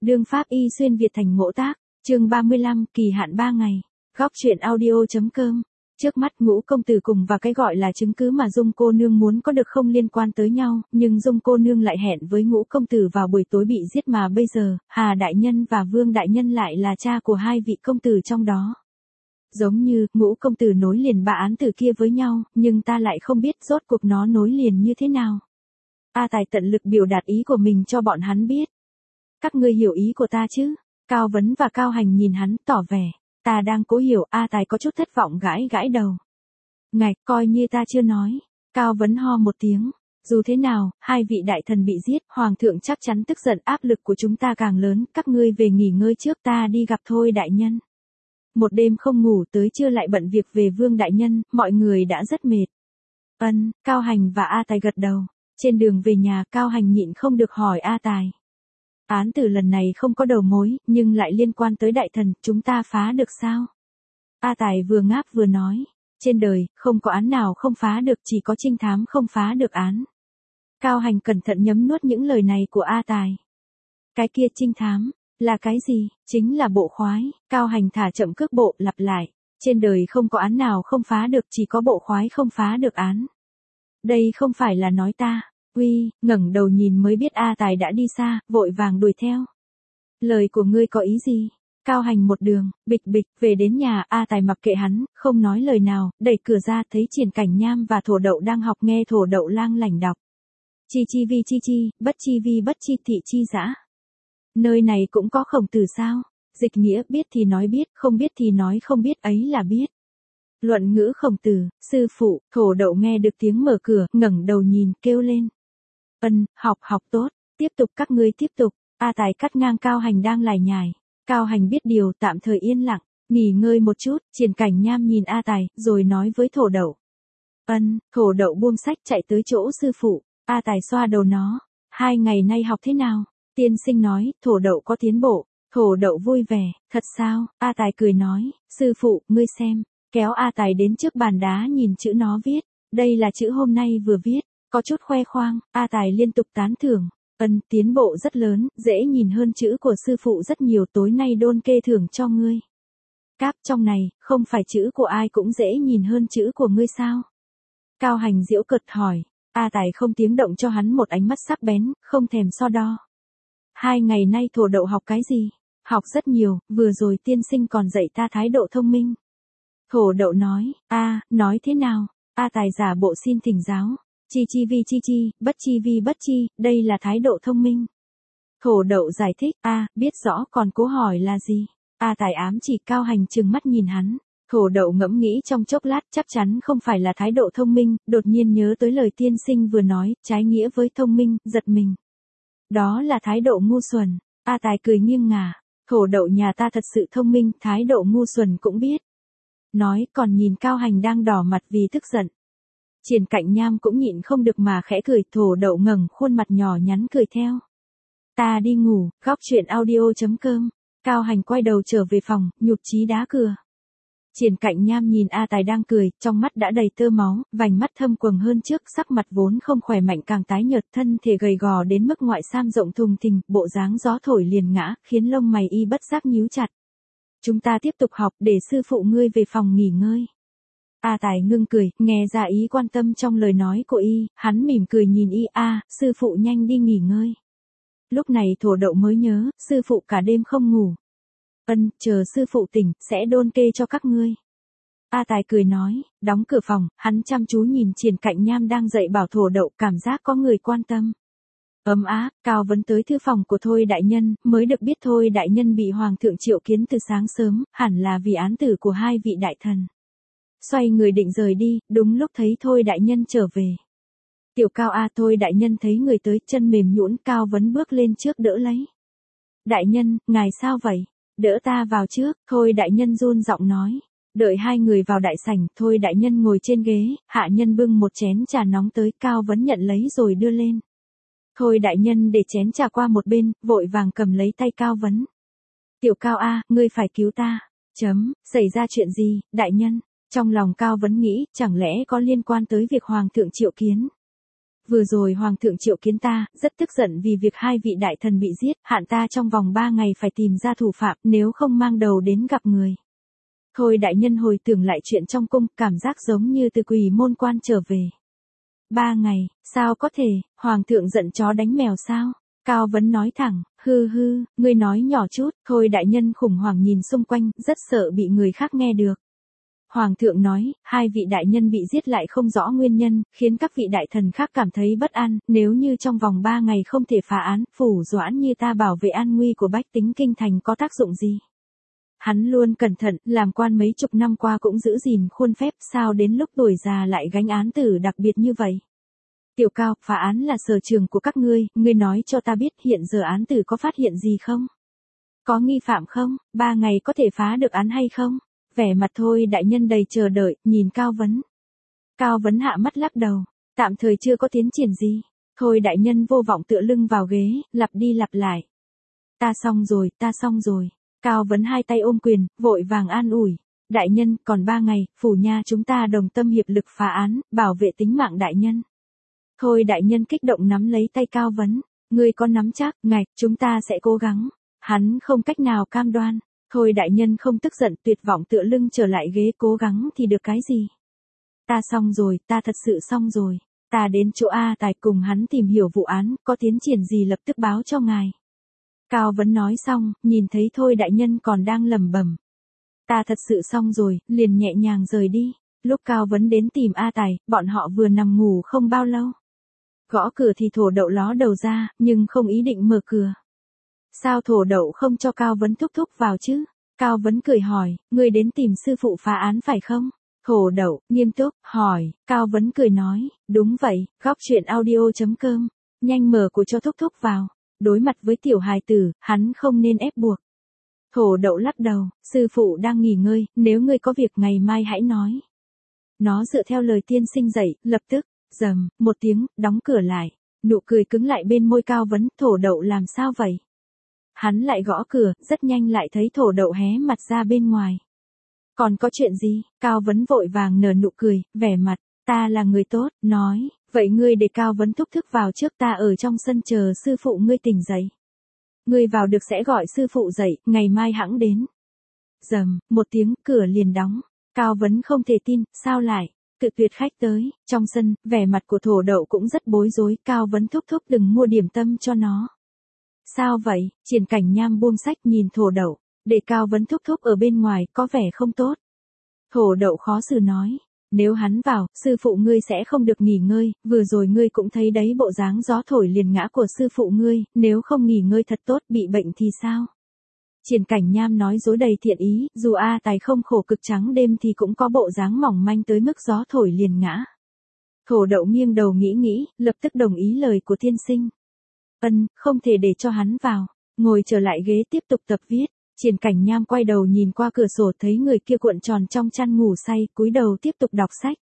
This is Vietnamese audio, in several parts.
Đương pháp y xuyên Việt thành ngộ tác, chương 35, kỳ hạn 3 ngày. Góc truyện audio.com. Trước mắt Ngũ công tử cùng và cái gọi là chứng cứ mà Dung cô nương muốn có được không liên quan tới nhau, nhưng Dung cô nương lại hẹn với Ngũ công tử vào buổi tối bị giết mà bây giờ, Hà đại nhân và Vương đại nhân lại là cha của hai vị công tử trong đó. Giống như Ngũ công tử nối liền ba án tử kia với nhau, nhưng ta lại không biết rốt cuộc nó nối liền như thế nào. A Tài tận lực biểu đạt ý của mình cho bọn hắn biết. Các ngươi hiểu ý của ta chứ? Cao Vấn và Cao Hành nhìn hắn tỏ vẻ. Ta đang cố hiểu. A Tài có chút thất vọng gãi gãi đầu. Ngạch, coi như ta chưa nói. Cao Vấn ho một tiếng. Dù thế nào, hai vị đại thần bị giết, hoàng thượng chắc chắn tức giận, áp lực của chúng ta càng lớn, các ngươi về nghỉ ngơi trước, ta đi gặp thôi đại nhân. Một đêm không ngủ tới trưa lại bận việc về Vương đại nhân, mọi người đã rất mệt. Cao Hành và A Tài gật đầu. Trên đường về nhà, Cao Hành nhịn không được hỏi A Tài. Án tử lần này không có đầu mối, nhưng lại liên quan tới đại thần, chúng ta phá được sao? A Tài vừa ngáp vừa nói. Trên đời, không có án nào không phá được, chỉ có trinh thám không phá được án. Cao Hành cẩn thận nhấm nuốt những lời này của A Tài. Cái kia trinh thám, là cái gì? Chính là bộ khoái. Cao Hành thả chậm cước bộ, lặp lại. Trên đời không có án nào không phá được, chỉ có bộ khoái không phá được án. Đây không phải là nói ta. Uy, ngẩng đầu nhìn mới biết A Tài đã đi xa, vội vàng đuổi theo. Lời của ngươi có ý gì? Cao Hành một đường, bịch bịch, về đến nhà, A Tài mặc kệ hắn, không nói lời nào, đẩy cửa ra thấy Triển Cảnh Nham và Thổ Đậu đang học nghe Thổ Đậu lang lảnh đọc. Chi chi vi chi chi, bất chi vi bất chi thị chi dã. Nơi này cũng có Khổng Tử sao? Dịch nghĩa, biết thì nói biết, không biết thì nói không biết, ấy là biết. Luận ngữ Khổng Tử, sư phụ. Thổ Đậu nghe được tiếng mở cửa, ngẩng đầu nhìn, kêu lên. Học tốt, tiếp tục, các ngươi tiếp tục. A Tài cắt ngang Cao Hành đang lải nhải. Cao Hành biết điều, tạm thời yên lặng, nghỉ ngơi một chút. Triển Cảnh Nham nhìn A Tài, rồi nói với Thổ Đậu. Thổ Đậu buông sách chạy tới chỗ sư phụ. A Tài xoa đầu nó. 2 ngày nay học thế nào? Tiên sinh nói, Thổ Đậu có tiến bộ. Thổ Đậu vui vẻ, thật sao? A Tài cười nói, sư phụ, ngươi xem. Kéo A Tài đến trước bàn đá nhìn chữ nó viết. Đây là chữ hôm nay vừa viết. Có chút khoe khoang, A Tài liên tục tán thưởng. Tiến bộ rất lớn, dễ nhìn hơn chữ của sư phụ rất nhiều, tối nay đôn kê thưởng cho ngươi. Cáp, trong này, không phải chữ của ai cũng dễ nhìn hơn chữ của ngươi sao? Cao Hành giễu cợt hỏi. A Tài không tiếng động cho hắn một ánh mắt sắc bén, không thèm so đo. 2 ngày nay Thổ Đậu học cái gì? Học rất nhiều, vừa rồi tiên sinh còn dạy ta thái độ thông minh. Thổ Đậu nói, nói thế nào? A Tài giả bộ xin thỉnh giáo. Chi chi vi chi chi, bất chi vi bất chi, đây là thái độ thông minh. Thổ Đậu giải thích, biết rõ còn cố hỏi là gì? A Tài ám chỉ. Cao Hành trừng mắt nhìn hắn. Thổ Đậu ngẫm nghĩ trong chốc lát, chắc chắn không phải là thái độ thông minh, đột nhiên nhớ tới lời tiên sinh vừa nói, trái nghĩa với thông minh, giật mình. Đó là thái độ ngu xuẩn. A Tài cười nghiêng ngả. Thổ Đậu nhà ta thật sự thông minh, thái độ ngu xuẩn cũng biết. Nói còn nhìn Cao Hành đang đỏ mặt vì tức giận. Triển Cảnh Nham cũng nhịn không được mà khẽ cười. Thổ Đậu ngẩng khuôn mặt nhỏ nhắn cười theo. Ta đi ngủ. Góc truyện audio.com. Cao Hành quay đầu trở về phòng, nhụt chí đá cửa. Triển Cảnh Nham nhìn A Tài đang cười, trong mắt đã đầy tơ máu, vành mắt thâm quầng hơn trước, sắc mặt vốn không khỏe mạnh càng tái nhợt, thân thể gầy gò đến mức ngoại sam rộng thùng thình, bộ dáng gió thổi liền ngã, khiến lông mày y bất giác nhíu chặt. Chúng ta tiếp tục học, để sư phụ ngươi về phòng nghỉ ngơi. A Tài ngưng cười, nghe ra ý quan tâm trong lời nói của y, hắn mỉm cười nhìn y. Sư phụ nhanh đi nghỉ ngơi. Lúc này Thổ Đậu mới nhớ, sư phụ cả đêm không ngủ. Chờ sư phụ tỉnh, sẽ đôn kê cho các ngươi. A Tài cười nói, đóng cửa phòng, hắn chăm chú nhìn Triển Cảnh Nham đang dạy bảo Thổ Đậu, cảm giác có người quan tâm. Ấm áp. Cao Vấn tới thư phòng của Thôi đại nhân, mới được biết Thôi đại nhân bị hoàng thượng triệu kiến từ sáng sớm, hẳn là vì án tử của hai vị đại thần. Xoay người định rời đi, đúng lúc thấy Thôi đại nhân trở về. Tiểu Cao Thôi đại nhân thấy người tới, chân mềm nhũn. Cao Vấn bước lên trước đỡ lấy. Đại nhân, ngài sao vậy? Đỡ ta vào trước. Thôi đại nhân run giọng nói. Đợi hai người vào đại sảnh, Thôi đại nhân ngồi trên ghế, hạ nhân bưng một chén trà nóng tới. Cao Vấn nhận lấy rồi đưa lên. Thôi đại nhân để chén trà qua một bên, vội vàng cầm lấy tay Cao Vấn. Tiểu Cao ngươi phải cứu ta. Xảy ra chuyện gì, đại nhân? Trong lòng Cao Vấn nghĩ, chẳng lẽ có liên quan tới việc hoàng thượng triệu kiến? vừa rồi hoàng thượng triệu kiến ta, rất tức giận vì việc hai vị đại thần bị giết, hạn ta trong vòng 3 ngày phải tìm ra thủ phạm, nếu không mang đầu đến gặp người. Thôi đại nhân hồi tưởng lại chuyện trong cung, cảm giác giống như từ Quỷ Môn Quan trở về. 3 ngày, sao có thể, hoàng thượng giận chó đánh mèo sao? Cao Vấn nói thẳng, hư, ngươi nói nhỏ chút, thôi đại nhân khủng hoảng nhìn xung quanh, rất sợ bị người khác nghe được. Hoàng thượng nói, hai vị đại nhân bị giết lại không rõ nguyên nhân, khiến các vị đại thần khác cảm thấy bất an, nếu như trong vòng 3 ngày không thể phá án, phủ doãn như ta bảo vệ an nguy của bách tính kinh thành có tác dụng gì? Hắn luôn cẩn thận, làm quan mấy chục năm qua cũng giữ gìn khuôn phép, sao đến lúc tuổi già lại gánh án tử đặc biệt như vậy? Tiểu Cao, phá án là sở trường của các ngươi nói cho ta biết hiện giờ án tử có phát hiện gì không? Có nghi phạm không? 3 ngày có thể phá được án hay không? Vẻ mặt thôi đại nhân đầy chờ đợi, nhìn Cao Vấn. Cao Vấn hạ mắt lắc đầu, tạm thời chưa có tiến triển gì. Thôi đại nhân vô vọng tựa lưng vào ghế, lặp đi lặp lại. Ta xong rồi. Cao Vấn hai tay ôm quyền, vội vàng an ủi. Đại nhân, còn 3 ngày, phủ nha chúng ta đồng tâm hiệp lực phá án, bảo vệ tính mạng đại nhân. Thôi đại nhân kích động nắm lấy tay Cao Vấn. Ngươi có nắm chắc, ngạch, chúng ta sẽ cố gắng. Hắn không cách nào cam đoan. Thôi đại nhân không tức giận, tuyệt vọng tựa lưng trở lại ghế, cố gắng thì được cái gì. Ta xong rồi, ta thật sự xong rồi. Ta đến chỗ A Tài cùng hắn tìm hiểu vụ án, có tiến triển gì lập tức báo cho ngài. Cao Vấn nói xong, nhìn thấy thôi đại nhân còn đang lẩm bẩm. Ta thật sự xong rồi, liền nhẹ nhàng rời đi. Lúc Cao Vấn đến tìm A Tài, bọn họ vừa nằm ngủ không bao lâu. Gõ cửa thì Thổ Đậu ló đầu ra, nhưng không ý định mở cửa. Sao Thổ Đậu không cho Cao Vấn thúc thúc vào chứ? Cao Vấn cười hỏi, ngươi đến tìm sư phụ phá án phải không? Thổ Đậu, nghiêm túc, hỏi, Cao Vấn cười nói, đúng vậy, góc chuyện audio.com, nhanh mở của cho thúc thúc vào. Đối mặt với tiểu hài tử, hắn không nên ép buộc. Thổ Đậu lắc đầu, sư phụ đang nghỉ ngơi, nếu ngươi có việc ngày mai hãy nói. Nó dựa theo lời tiên sinh dạy, lập tức, rầm, một tiếng, đóng cửa lại. Nụ cười cứng lại bên môi Cao Vấn, Thổ Đậu làm sao vậy? Hắn lại gõ cửa, rất nhanh lại thấy Thổ Đậu hé mặt ra bên ngoài. Còn có chuyện gì? Cao Vấn vội vàng nở nụ cười, vẻ mặt, ta là người tốt, nói, vậy ngươi để Cao Vấn thúc thức vào trước, ta ở trong sân chờ sư phụ ngươi tỉnh dậy. Ngươi vào được sẽ gọi sư phụ dậy, ngày mai hẵng đến. Rầm, một tiếng, cửa liền đóng. Cao Vấn không thể tin, sao lại? Cự tuyệt khách tới, trong sân, vẻ mặt của Thổ Đậu cũng rất bối rối, Cao Vấn thúc thúc đừng mua điểm tâm cho nó. Sao vậy? Triển Cảnh Nham buông sách nhìn Thổ Đậu, để Cao Vấn thúc thúc ở bên ngoài, có vẻ không tốt. Thổ Đậu khó xử nói, nếu hắn vào, sư phụ ngươi sẽ không được nghỉ ngơi, vừa rồi ngươi cũng thấy đấy bộ dáng gió thổi liền ngã của sư phụ ngươi, nếu không nghỉ ngơi thật tốt bị bệnh thì sao? Triển Cảnh Nham nói dối đầy thiện ý, dù A Tài không khổ cực trắng đêm thì cũng có bộ dáng mỏng manh tới mức gió thổi liền ngã. Thổ Đậu nghiêng đầu nghĩ, lập tức đồng ý lời của tiên sinh. Không thể để cho hắn vào. Ngồi trở lại ghế tiếp tục tập viết. Triển Cảnh Nham quay đầu nhìn qua cửa sổ thấy người kia cuộn tròn trong chăn ngủ say, cúi đầu tiếp tục đọc sách.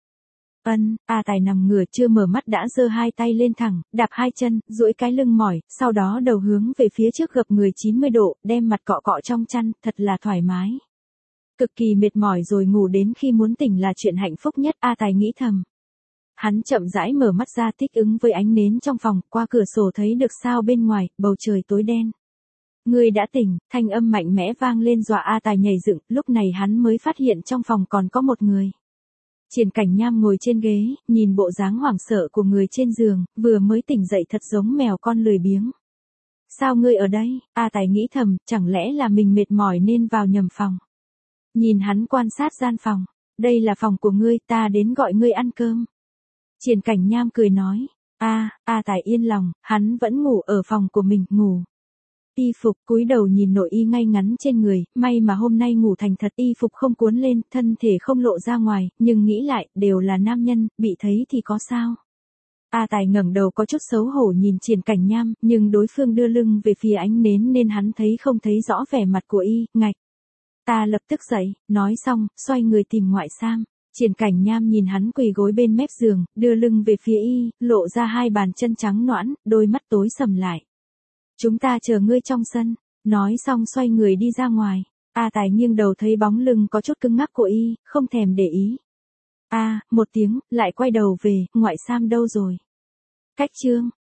A Tài nằm ngửa chưa mở mắt đã giơ hai tay lên thẳng, đạp hai chân, duỗi cái lưng mỏi, sau đó đầu hướng về phía trước gập người 90 độ, đem mặt cọ cọ trong chăn, thật là thoải mái. Cực kỳ mệt mỏi rồi ngủ đến khi muốn tỉnh là chuyện hạnh phúc nhất, A Tài nghĩ thầm. Hắn chậm rãi mở mắt ra thích ứng với ánh nến trong phòng, qua cửa sổ thấy được sao bên ngoài, bầu trời tối đen. Ngươi đã tỉnh, thanh âm mạnh mẽ vang lên dọa A Tài nhảy dựng, lúc này hắn mới phát hiện trong phòng còn có một người. Triển Cảnh Nham ngồi trên ghế, nhìn bộ dáng hoảng sợ của người trên giường, vừa mới tỉnh dậy thật giống mèo con lười biếng. Sao ngươi ở đây? A Tài nghĩ thầm, chẳng lẽ là mình mệt mỏi nên vào nhầm phòng. Nhìn hắn quan sát gian phòng, đây là phòng của ngươi, ta đến gọi ngươi ăn cơm. Triển Cảnh Nham cười nói, A Tài yên lòng, hắn vẫn ngủ ở phòng của mình, ngủ. Y phục, cúi đầu nhìn nội y ngay ngắn trên người, may mà hôm nay ngủ thành thật, y phục không cuốn lên, thân thể không lộ ra ngoài, nhưng nghĩ lại, đều là nam nhân, bị thấy thì có sao. A Tài ngẩng đầu có chút xấu hổ nhìn Triển Cảnh Nham, nhưng đối phương đưa lưng về phía ánh nến nên hắn thấy không thấy rõ vẻ mặt của y, ngạch. Ta lập tức dậy, nói xong, xoay người tìm ngoại sam. Triển Cảnh Nham nhìn hắn quỳ gối bên mép giường, đưa lưng về phía y, lộ ra hai bàn chân trắng nõn, đôi mắt tối sầm lại. Chúng ta chờ ngươi trong sân, nói xong xoay người đi ra ngoài. A Tài nghiêng đầu thấy bóng lưng có chút cứng ngắc của y, không thèm để ý. Một tiếng, lại quay đầu về, ngoại sam đâu rồi? Cách chương